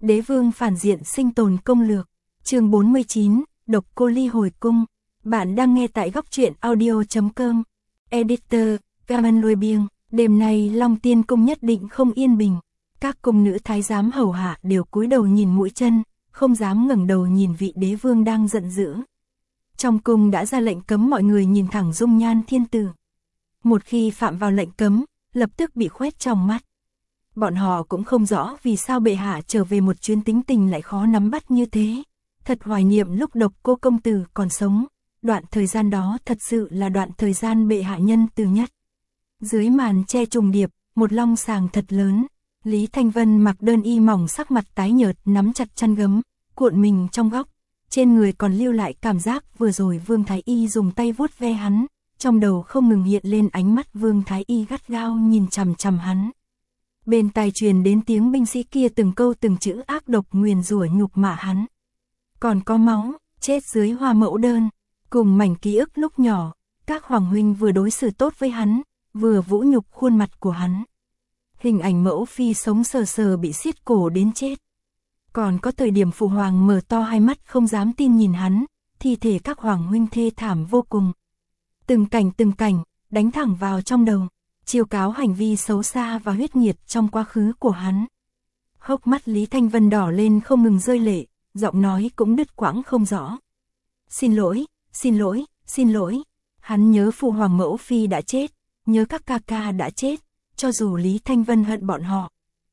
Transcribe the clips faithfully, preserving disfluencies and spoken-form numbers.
Đế vương phản diện sinh tồn công lược, chương bốn mươi chín, Độc Cô Ly hồi cung. Bạn đang nghe tại góc truyện audio chấm com. Editor, Gaman Lôi Biêng. Đêm nay Long Tiên cung nhất định không yên bình. Các cung nữ thái giám hầu hạ đều cúi đầu nhìn mũi chân, không dám ngẩng đầu nhìn vị đế vương đang giận dữ. Trong cung đã ra lệnh cấm mọi người nhìn thẳng dung nhan thiên tử. Một khi phạm vào lệnh cấm, lập tức bị khoét trong mắt. Bọn họ cũng không rõ vì sao bệ hạ trở về một chuyến tính tình lại khó nắm bắt như thế. Thật hoài niệm lúc Độc Cô công tử còn sống. Đoạn thời gian đó thật sự là đoạn thời gian bệ hạ nhân từ nhất. Dưới màn che trùng điệp, một long sàng thật lớn. Lý Thanh Vân mặc đơn y mỏng, sắc mặt tái nhợt, nắm chặt chăn gấm, cuộn mình trong góc. Trên người còn lưu lại cảm giác vừa rồi Vương Thái Y dùng tay vuốt ve hắn. Trong đầu không ngừng hiện lên ánh mắt Vương Thái Y gắt gao nhìn chằm chằm hắn. Bên tai truyền đến tiếng binh sĩ kia từng câu từng chữ ác độc nguyền rủa nhục mạ hắn. Còn có máu, chết dưới hoa mẫu đơn, cùng mảnh ký ức lúc nhỏ, các hoàng huynh vừa đối xử tốt với hắn, vừa vũ nhục khuôn mặt của hắn. Hình ảnh mẫu phi sống sờ sờ bị xiết cổ đến chết. Còn có thời điểm phụ hoàng mở to hai mắt không dám tin nhìn hắn, thi thể các hoàng huynh thê thảm vô cùng. Từng cảnh từng cảnh, đánh thẳng vào trong đầu, chiêu cáo hành vi xấu xa và huyết nghiệt trong quá khứ của hắn. Hốc mắt Lý Thanh Vân đỏ lên không ngừng rơi lệ, giọng nói cũng đứt quãng không rõ. Xin lỗi, xin lỗi, xin lỗi. Hắn nhớ phụ hoàng mẫu phi đã chết, nhớ các ca ca đã chết, cho dù Lý Thanh Vân hận bọn họ.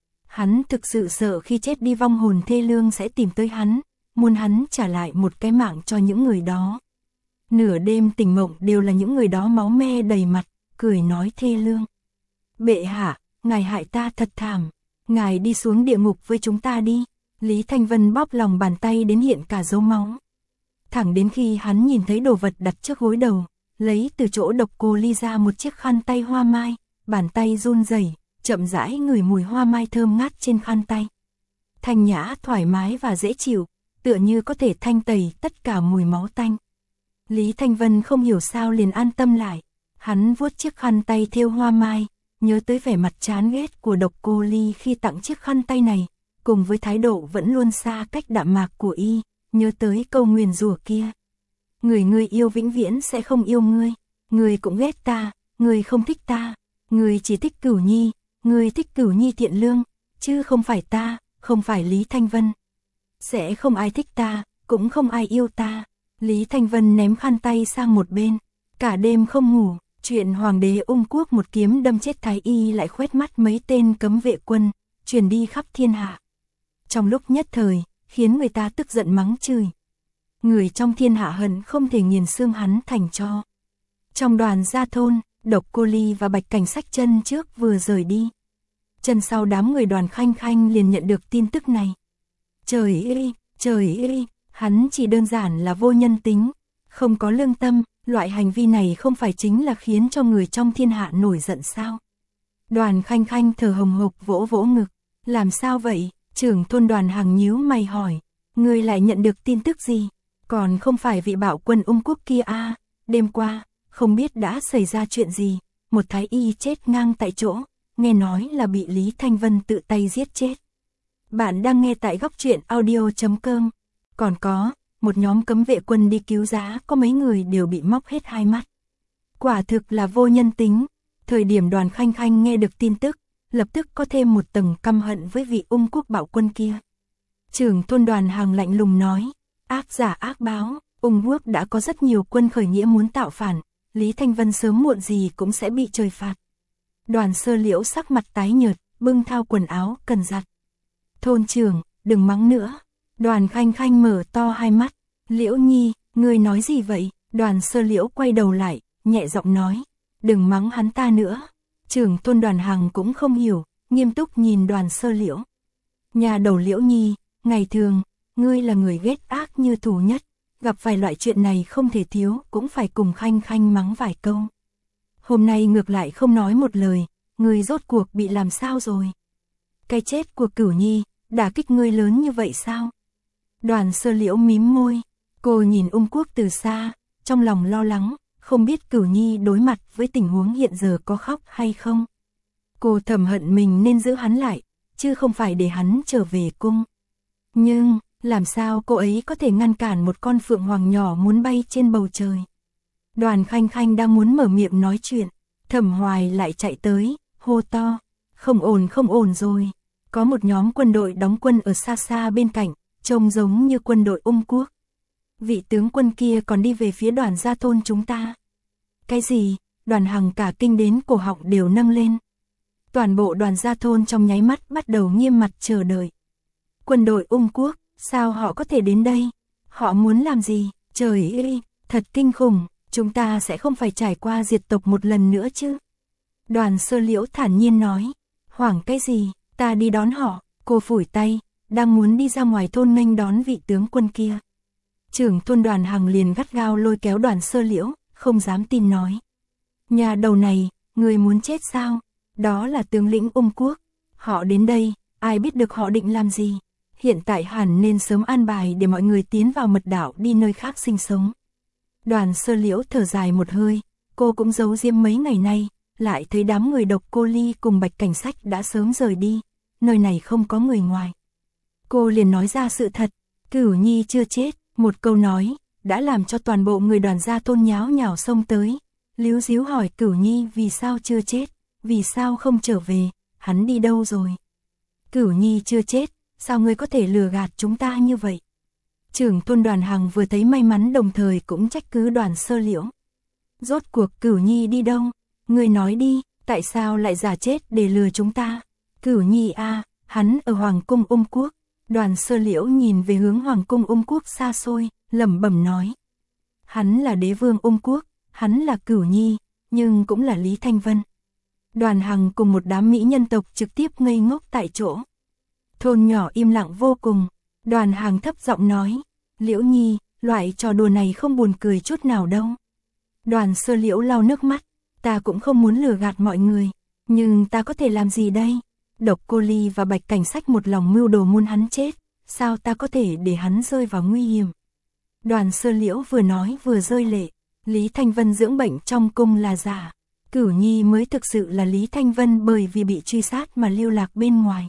Hắn thực sự sợ khi chết đi vong hồn thê lương sẽ tìm tới hắn, muốn hắn trả lại một cái mạng cho những người đó. Nửa đêm tỉnh mộng đều là những người đó máu me đầy mặt, cười nói thê lương. Bệ hạ, ngài hại ta thật thảm, ngài đi xuống địa ngục với chúng ta đi. Lý Thanh Vân bóp lòng bàn tay đến hiện cả dấu máu. Thẳng đến khi hắn nhìn thấy đồ vật đặt trước gối đầu, lấy từ chỗ Độc Cô Ly ra một chiếc khăn tay hoa mai, bàn tay run rẩy, chậm rãi ngửi mùi hoa mai thơm ngát trên khăn tay. Thanh nhã, thoải mái và dễ chịu, tựa như có thể thanh tẩy tất cả mùi máu tanh. Lý Thanh Vân không hiểu sao liền an tâm lại. Hắn vuốt chiếc khăn tay thêu hoa mai, nhớ tới vẻ mặt chán ghét của Độc Cô Ly khi tặng chiếc khăn tay này, cùng với thái độ vẫn luôn xa cách đạm mạc của y, nhớ tới câu nguyền rủa kia. Người ngươi yêu vĩnh viễn sẽ không yêu ngươi, ngươi cũng ghét ta, ngươi không thích ta, ngươi chỉ thích Cửu Nhi, ngươi thích Cửu Nhi thiện lương, chứ không phải ta, không phải Lý Thanh Vân. Sẽ không ai thích ta, cũng không ai yêu ta. Lý Thanh Vân ném khăn tay sang một bên, cả đêm không ngủ. Chuyện hoàng đế Ung Quốc một kiếm đâm chết thái y lại khoét mắt mấy tên cấm vệ quân, truyền đi khắp thiên hạ. Trong lúc nhất thời, khiến người ta tức giận mắng chửi. Người trong thiên hạ hận không thể nghiền xương hắn thành tro. Trong đoàn gia thôn, Độc Cô Ly và Bạch Cảnh Sách chân trước vừa rời đi. Chân sau đám người Đoàn Khanh Khanh liền nhận được tin tức này. Trời ơi, trời ơi, hắn chỉ đơn giản là vô nhân tính, không có lương tâm. Loại hành vi này không phải chính là khiến cho người trong thiên hạ nổi giận sao? Đoàn Khanh Khanh thở hồng hộc vỗ vỗ ngực. Làm sao vậy? Trưởng thôn Đoàn Hằng nhíu mày hỏi. Ngươi lại nhận được tin tức gì? Còn không phải vị bạo quân Ung Quốc kia à? Đêm qua, không biết đã xảy ra chuyện gì. Một thái y chết ngang tại chỗ. Nghe nói là bị Lý Thanh Vân tự tay giết chết. Bạn đang nghe tại góc truyện audio chấm com. Còn có... một nhóm cấm vệ quân đi cứu giá, có mấy người đều bị móc hết hai mắt. Quả thực là vô nhân tính. Thời điểm Đoàn Khanh Khanh nghe được tin tức, lập tức có thêm một tầng căm hận với vị Ung Quốc bạo quân kia. Trưởng thôn Đoàn Hằng lạnh lùng nói, ác giả ác báo, Ung Quốc đã có rất nhiều quân khởi nghĩa muốn tạo phản, Lý Thanh Vân sớm muộn gì cũng sẽ bị trời phạt. Đoàn Sơ Liễu sắc mặt tái nhợt, bưng thao quần áo cần giặt. Thôn trưởng, đừng mắng nữa. Đoàn Khanh Khanh mở to hai mắt. Liễu Nhi, ngươi nói gì vậy? Đoàn Sơ Liễu quay đầu lại, nhẹ giọng nói. Đừng mắng hắn ta nữa. Trưởng thôn Đoàn Hằng cũng không hiểu, nghiêm túc nhìn Đoàn Sơ Liễu. Nhà đầu Liễu Nhi, ngày thường, ngươi là người ghét ác như thù nhất. Gặp phải loại chuyện này không thể thiếu, cũng phải cùng Khanh Khanh mắng vài câu. Hôm nay ngược lại không nói một lời, ngươi rốt cuộc bị làm sao rồi? Cái chết của Cửu Nhi, đả kích ngươi lớn như vậy sao? Đoàn Sơ Liễu mím môi, cô nhìn Ung Quốc từ xa, trong lòng lo lắng, không biết Cửu Nhi đối mặt với tình huống hiện giờ có khóc hay không. Cô thầm hận mình nên giữ hắn lại, chứ không phải để hắn trở về cung. Nhưng, làm sao cô ấy có thể ngăn cản một con phượng hoàng nhỏ muốn bay trên bầu trời? Đoàn Khanh Khanh đang muốn mở miệng nói chuyện, Thẩm Hoài lại chạy tới, hô to, không ổn không ổn rồi. Có một nhóm quân đội đóng quân ở xa xa bên cạnh, trông giống như quân đội Ung Quốc. Vị tướng quân kia còn đi về phía Đoàn gia thôn chúng ta. Cái gì? Đoàn Hằng cả kinh đến cổ họng đều nâng lên. Toàn bộ Đoàn gia thôn trong nháy mắt bắt đầu nghiêm mặt chờ đợi. Quân đội Ung Quốc, sao họ có thể đến đây? Họ muốn làm gì? Trời ơi, thật kinh khủng, chúng ta sẽ không phải trải qua diệt tộc một lần nữa chứ? Đoàn Sơ Liễu thản nhiên nói, hoảng cái gì, ta đi đón họ. Cô phủi tay, đang muốn đi ra ngoài thôn nghênh đón vị tướng quân kia. Trưởng thôn Đoàn Hằng liền gắt gao lôi kéo Đoàn Sơ Liễu, không dám tin nói. Nhà đầu này, người muốn chết sao? Đó là tướng lĩnh Ung Quốc. Họ đến đây, ai biết được họ định làm gì? Hiện tại hẳn nên sớm an bài để mọi người tiến vào mật đảo đi nơi khác sinh sống. Đoàn Sơ Liễu thở dài một hơi, cô cũng giấu diếm mấy ngày nay, lại thấy đám người Độc Cô Ly cùng Bạch Cảnh Sách đã sớm rời đi, nơi này không có người ngoài. Cô liền nói ra sự thật, Cửu Nhi chưa chết, một câu nói, đã làm cho toàn bộ người Đoàn gia thôn nháo nhào xông tới. Líu díu hỏi Cửu Nhi vì sao chưa chết, vì sao không trở về, hắn đi đâu rồi? Cửu Nhi chưa chết, sao ngươi có thể lừa gạt chúng ta như vậy? Trưởng thôn Đoàn Hằng vừa thấy may mắn đồng thời cũng trách cứ Đoàn Sơ Liễu. Rốt cuộc Cửu Nhi đi đâu? Ngươi nói đi, tại sao lại giả chết để lừa chúng ta? Cửu Nhi a, hắn ở Hoàng cung Ung Quốc. Đoàn Sơ Liễu nhìn về hướng Hoàng cung Ung Quốc xa xôi, lẩm bẩm nói. Hắn là đế vương Ung Quốc, hắn là Cửu Nhi, nhưng cũng là Lý Thanh Vân. Đoàn Hằng cùng một đám mỹ nhân tộc trực tiếp ngây ngốc tại chỗ. Thôn nhỏ im lặng vô cùng, Đoàn Hằng thấp giọng nói, Liễu Nhi, loại trò đùa này không buồn cười chút nào đâu. Đoàn Sơ Liễu lau nước mắt, ta cũng không muốn lừa gạt mọi người, nhưng ta có thể làm gì đây? Độc Cô Ly và Bạch Cảnh Sách một lòng mưu đồ muốn hắn chết, sao ta có thể để hắn rơi vào nguy hiểm? Đoàn Sơ Liễu vừa nói vừa rơi lệ, Lý Thanh Vân dưỡng bệnh trong cung là giả, Cửu Nhi mới thực sự là Lý Thanh Vân bởi vì bị truy sát mà lưu lạc bên ngoài.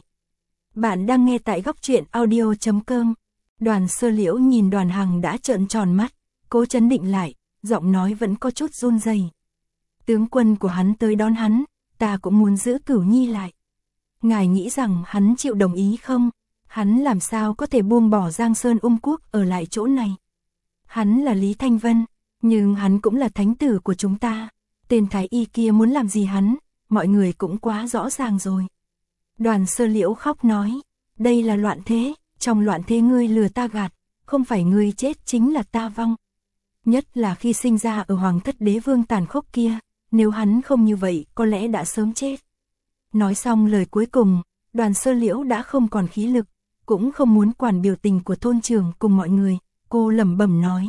Bạn đang nghe tại góc truyện audio chấm com. Đoàn Sơ Liễu nhìn Đoàn Hằng đã trợn tròn mắt, cố chấn định lại, giọng nói vẫn có chút run rẩy. Tướng quân của hắn tới đón hắn, ta cũng muốn giữ Cửu Nhi lại. Ngài nghĩ rằng hắn chịu đồng ý không? Hắn làm sao có thể buông bỏ Giang Sơn Ung Quốc ở lại chỗ này? Hắn là Lý Thanh Vân, nhưng hắn cũng là thánh tử của chúng ta. Tên thái y kia muốn làm gì hắn, mọi người cũng quá rõ ràng rồi. Đoàn Sơ Liễu khóc nói, đây là loạn thế, trong loạn thế ngươi lừa ta gạt, không phải ngươi chết chính là ta vong. Nhất là khi sinh ra ở Hoàng thất đế vương tàn khốc kia, nếu hắn không như vậy có lẽ đã sớm chết. Nói xong lời cuối cùng, Đoàn Sơ Liễu đã không còn khí lực, cũng không muốn quản biểu tình của thôn trưởng cùng mọi người, cô lẩm bẩm nói.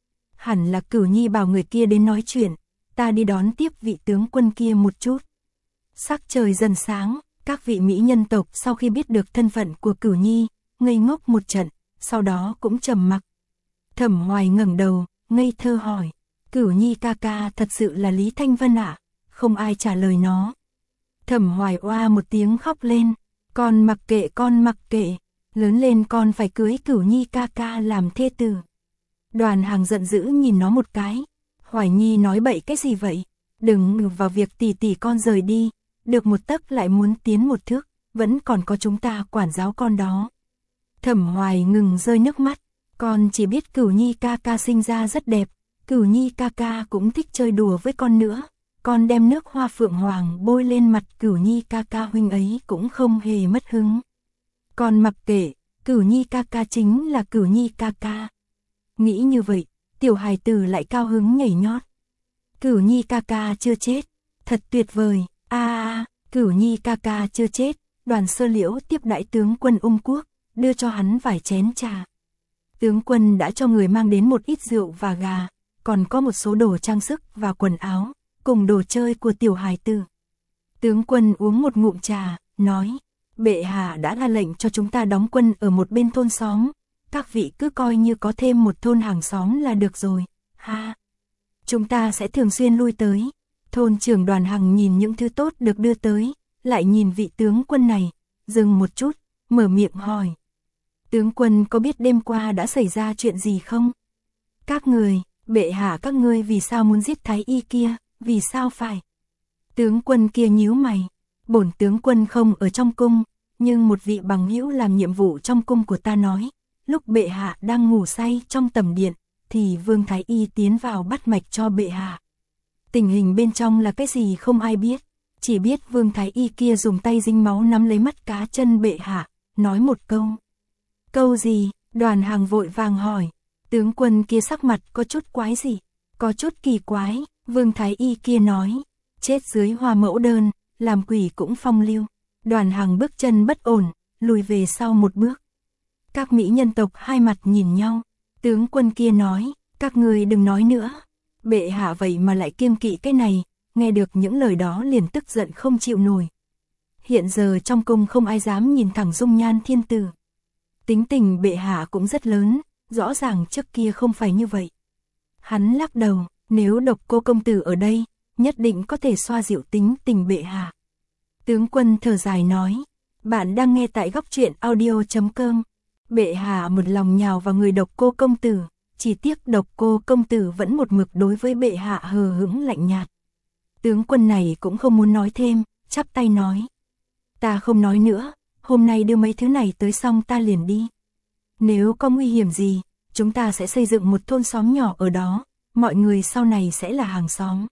Hẳn là Cửu Nhi bảo người kia đến nói chuyện, ta đi đón tiếp vị tướng quân kia một chút. Sắc trời dần sáng, các vị mỹ nhân tộc sau khi biết được thân phận của Cửu Nhi, ngây ngốc một trận, sau đó cũng trầm mặc. Thẩm Hoài ngẩng đầu, ngây thơ hỏi, Cửu Nhi ca ca thật sự là Lý Thanh Vân ạ? À? Không ai trả lời nó. Thẩm Hoài oa một tiếng khóc lên, con mặc kệ con mặc kệ, lớn lên con phải cưới Cửu Nhi ca ca làm thê tử. Đoàn Hằng giận dữ nhìn nó một cái, Hoài Nhi nói bậy cái gì vậy? Đừng ngược vào việc tỷ tỷ con rời đi, được một tấc lại muốn tiến một thước, vẫn còn có chúng ta quản giáo con đó. Thẩm Hoài ngừng rơi nước mắt, con chỉ biết Cửu Nhi ca ca sinh ra rất đẹp, Cửu Nhi ca ca cũng thích chơi đùa với con nữa. Con đem nước hoa phượng hoàng bôi lên mặt Cửu Nhi ca ca huynh ấy cũng không hề mất hứng. Con mặc kệ, Cửu Nhi ca ca chính là Cửu Nhi ca ca. Nghĩ như vậy, tiểu hài tử lại cao hứng nhảy nhót. Cửu Nhi ca ca chưa chết, thật tuyệt vời, a a, Cửu Nhi ca ca chưa chết. Đoàn Sơ Liễu tiếp đãi tướng quân Ung Quốc, đưa cho hắn vài chén trà. Tướng quân đã cho người mang đến một ít rượu và gà, còn có một số đồ trang sức và quần áo, cùng đồ chơi của tiểu hài tử. Tướng quân uống một ngụm trà, nói, bệ hạ đã ra lệnh cho chúng ta đóng quân ở một bên thôn xóm, các vị cứ coi như có thêm một thôn hàng xóm là được rồi, ha. Chúng ta sẽ thường xuyên lui tới. Thôn trưởng Đoàn Hằng nhìn những thứ tốt được đưa tới, lại nhìn vị tướng quân này, dừng một chút, mở miệng hỏi. Tướng quân có biết đêm qua đã xảy ra chuyện gì không? Các người, bệ hạ các ngươi vì sao muốn giết thái y kia, vì sao phải? Tướng quân kia nhíu mày, bổn tướng quân không ở trong cung, nhưng một vị bằng hữu làm nhiệm vụ trong cung của ta nói, lúc bệ hạ đang ngủ say trong tầm điện, thì Vương Thái Y tiến vào bắt mạch cho bệ hạ. Tình hình bên trong là cái gì không ai biết, chỉ biết Vương Thái Y kia dùng tay dính máu nắm lấy mắt cá chân bệ hạ, nói một câu. Câu gì? Đoàn Hàng vội vàng hỏi. Tướng quân kia sắc mặt có chút quái gì, có chút kỳ quái. Vương Thái Y kia nói, chết dưới hoa mẫu đơn, làm quỷ cũng phong lưu. Đoàn Hàng bước chân bất ổn, lùi về sau một bước. Các mỹ nhân tộc hai mặt nhìn nhau. Tướng quân kia nói, các người đừng nói nữa. Bệ hạ vậy mà lại kiêng kỵ cái này, nghe được những lời đó liền tức giận không chịu nổi. Hiện giờ trong cung không ai dám nhìn thẳng dung nhan thiên tử. Tính tình bệ hạ cũng rất lớn, rõ ràng trước kia không phải như vậy. Hắn lắc đầu, nếu Độc Cô công tử ở đây, nhất định có thể xoa dịu tính tình bệ hạ. Tướng quân thở dài nói, bạn đang nghe tại góc truyện audio chấm com. Bệ hạ một lòng nhào vào người Độc Cô công tử, chỉ tiếc Độc Cô công tử vẫn một mực đối với bệ hạ hờ hững lạnh nhạt. Tướng quân này cũng không muốn nói thêm, chắp tay nói, ta không nói nữa, hôm nay đưa mấy thứ này tới xong ta liền đi. Nếu có nguy hiểm gì, chúng ta sẽ xây dựng một thôn xóm nhỏ ở đó, mọi người sau này sẽ là hàng xóm.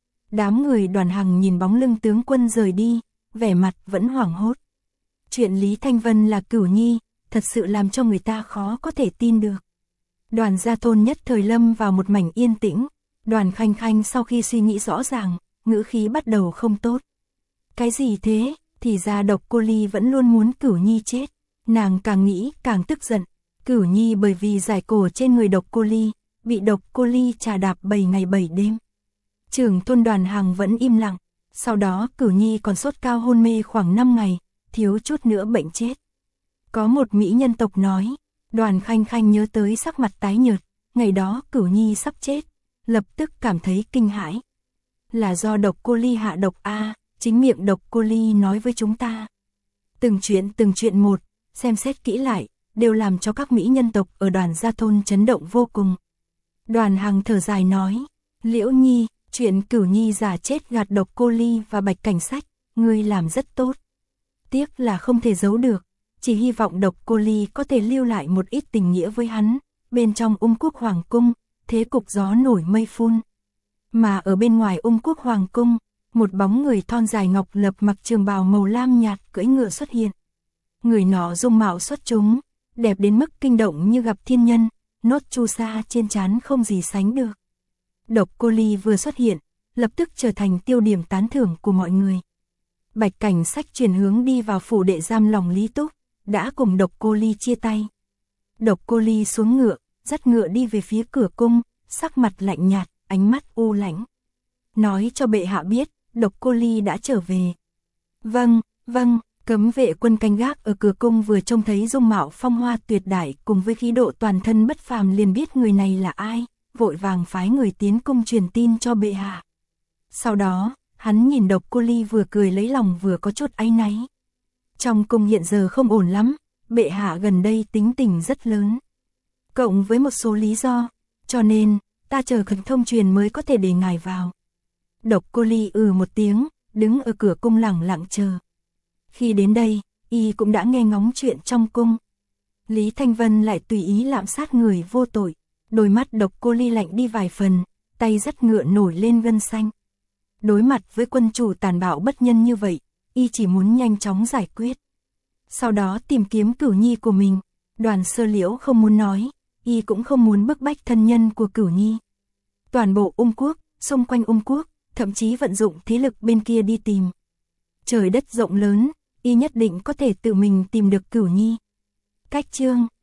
Đám người Đoàn Hằng nhìn bóng lưng tướng quân rời đi, vẻ mặt vẫn hoảng hốt. Chuyện Lý Thanh Vân là cửu nhi, thật sự làm cho người ta khó có thể tin được. Đoàn gia thôn nhất thời lâm vào một mảnh yên tĩnh, Đoàn Khanh Khanh sau khi suy nghĩ rõ ràng, ngữ khí bắt đầu không tốt. Cái gì thế? Thì ra Độc Cô Ly vẫn luôn muốn Cửu Nhi chết. Nàng càng nghĩ càng tức giận. Cửu Nhi bởi vì giải cổ trên người Độc Cô Ly, bị Độc Cô Ly trà đạp bảy ngày bảy đêm. Trưởng thôn Đoàn Hằng vẫn im lặng. Sau đó Cửu Nhi còn sốt cao hôn mê khoảng năm ngày, thiếu chút nữa bệnh chết. Có một mỹ nhân tộc nói, Đoàn Khanh Khanh nhớ tới sắc mặt tái nhợt, ngày đó Cửu Nhi sắp chết, lập tức cảm thấy kinh hãi. Là do Độc Cô Ly hạ độc a, chính miệng Độc Cô Ly nói với chúng ta. Từng chuyện từng chuyện một, xem xét kỹ lại, đều làm cho các mỹ nhân tộc ở Đoàn gia thôn chấn động vô cùng. Đoàn Hằng thở dài nói, Liễu Nhi, chuyện Cửu Nhi giả chết gạt Độc Cô Ly và Bạch Cảnh Sách, ngươi làm rất tốt. Tiếc là không thể giấu được, chỉ hy vọng Độc Cô Ly có thể lưu lại một ít tình nghĩa với hắn, bên trong Ung Quốc Hoàng cung, thế cục gió nổi mây phun. Mà ở bên ngoài Ung Quốc Hoàng cung, một bóng người thon dài ngọc lập mặc trường bào màu lam nhạt cưỡi ngựa xuất hiện. Người nọ dung mạo xuất chúng, đẹp đến mức kinh động như gặp thiên nhân, nốt chu sa trên trán không gì sánh được. Độc Cô Ly vừa xuất hiện, lập tức trở thành tiêu điểm tán thưởng của mọi người. Bạch Cảnh Sách chuyển hướng đi vào phủ đệ giam lòng Lý Túc, đã cùng Độc Cô Ly chia tay. Độc Cô Ly xuống ngựa, dắt ngựa đi về phía cửa cung, sắc mặt lạnh nhạt, ánh mắt u lãnh. Nói cho bệ hạ biết, Độc Cô Ly đã trở về. Vâng, vâng, cấm vệ quân canh gác ở cửa cung vừa trông thấy dung mạo phong hoa tuyệt đại cùng với khí độ toàn thân bất phàm liền biết người này là ai, vội vàng phái người tiến cung truyền tin cho bệ hạ. Sau đó, hắn nhìn Độc Cô Ly vừa cười lấy lòng vừa có chút áy náy. Trong cung hiện giờ không ổn lắm, bệ hạ gần đây tính tình rất lớn. Cộng với một số lý do, cho nên, ta chờ khẩn thông truyền mới có thể để ngài vào. Độc Cô Ly ừ một tiếng, đứng ở cửa cung lẳng lặng chờ. Khi đến đây, y cũng đã nghe ngóng chuyện trong cung. Lý Thanh Vân lại tùy ý lạm sát người vô tội. Đôi mắt Độc Cô Ly lạnh đi vài phần, tay dắt ngựa nổi lên gân xanh. Đối mặt với quân chủ tàn bạo bất nhân như vậy, y chỉ muốn nhanh chóng giải quyết. Sau đó tìm kiếm Cửu Nhi của mình. Đoàn Sơ Liễu không muốn nói, y cũng không muốn bức bách thân nhân của Cửu Nhi. Toàn bộ Ung Quốc, xung quanh Ung Quốc, thậm chí vận dụng thế lực bên kia đi tìm. Trời đất rộng lớn, y nhất định có thể tự mình tìm được Cửu Nhi. Cách chương